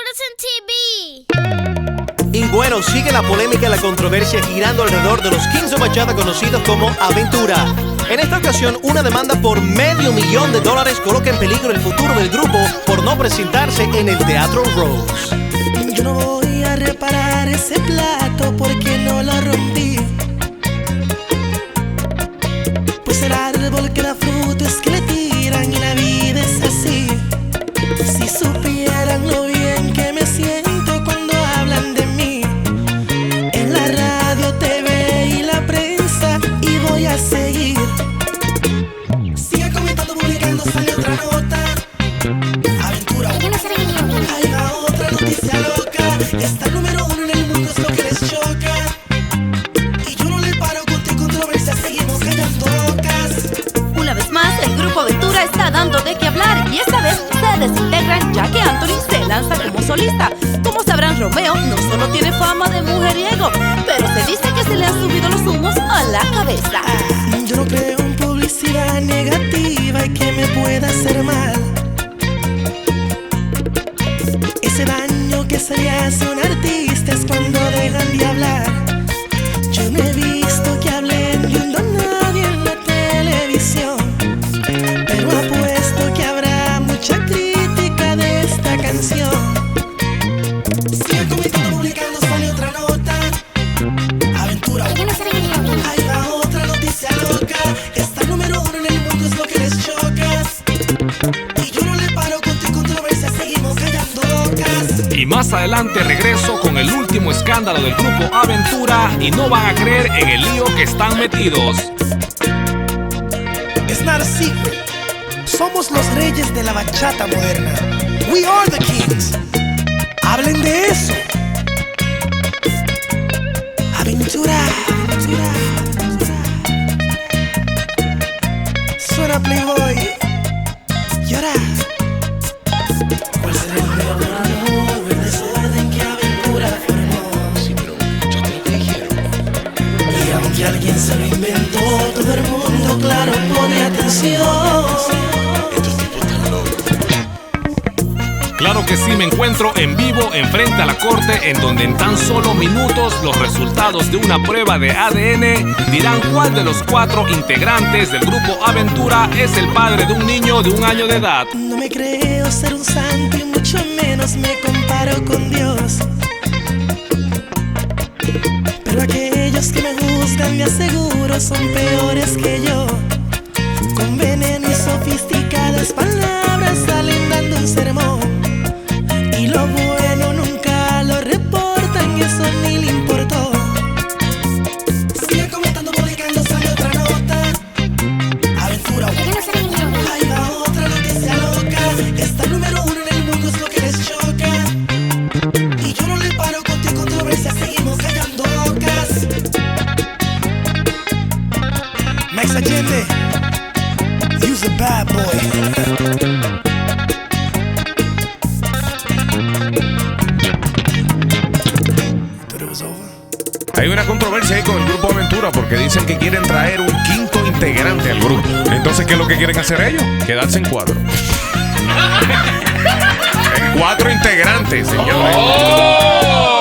Patterson TV. Y bueno, sigue la polémica y la controversia girando alrededor de los Kings of Bachata conocidos como Aventura. En esta ocasión, una demanda por $500,000 coloca en peligro el futuro del grupo por no presentarse en el Teatro Rose. Yo no voy a reparar ese plato porque no lo rompí. Pues el árbol que da fruto es que le tiran y la vida es así. Si supieran lo bien que me siento cuando hablan de mí en la radio, TV y la prensa, y voy a seguir. Sigue comentando, publicando, sale otra nota. Aventura, ahí va otra noticia loca. Está el número 1 en el mundo, es lo que les choca. Y yo no le paro con tu controversia, seguimos callando bocas. Una vez más, el grupo Aventura está dando de qué hablar y esta vez se desintegran ya que Anthony se lanza como solista. Como sabrán, Romeo no solo tiene fama de mujeriego, pero se dice que se le han subido los humos a la cabeza. Yo no creo en publicidad negativa y que me pueda hacer mal. Ese daño que se le hace a un artista es cuando dejan de hablar. Yo no he visto que hablen de un don nadie en la televisión, pero apuesto que habrá mucha crítica de esta canción. Sigue comentando, publicando, sale otra nota. Aventura, ahí va otra noticia loca. Está el número 1 en el mundo, es lo que les choca. Y yo no le paro con tu controversia, seguimos callando bocas. Y más adelante regreso con el último escándalo del grupo Aventura y no van a creer en el lío que están metidos. It's not a secret. Somos los reyes de la bachata moderna. We are the kings. Hablen de eso. Aventura, aventura, aventura. Suena Playboy. Llora. ¿Cuál será el plano, el desorden que Aventura formó? Sí, pero ya te lo dijeron. Y aunque alguien se lo inventó, todo el mundo, claro, pone atención. Estos tipos están locos. Claro que sí, me encuentro en vivo enfrente a la corte en donde en tan solo minutos los resultados de una prueba de ADN dirán cuál de los 4 integrantes del grupo Aventura es el padre de un niño de 1 año de edad. No me creo ser un santo y mucho menos me comparo con Dios. Pero aquellos que me juzgan me aseguro son peores que yo. Con veneno y sofisticadas palabras salen dando un sermón. Y lo bueno nunca lo reportan y eso ni le importó. Sigue comentando, publicando, sale otra nota. Aventura, ahí va otra noticia loca. Está el número 1 en el mundo, es lo que les choca. Y yo no le paro con tu controversia, seguimos callando bocas. Max Allende, you's a bad boy. Hay una controversia ahí con el grupo Aventura porque dicen que quieren traer un 5.º integrante al grupo. Entonces, ¿qué es lo que quieren hacer ellos? Quedarse en 4. En 4 integrantes, señores.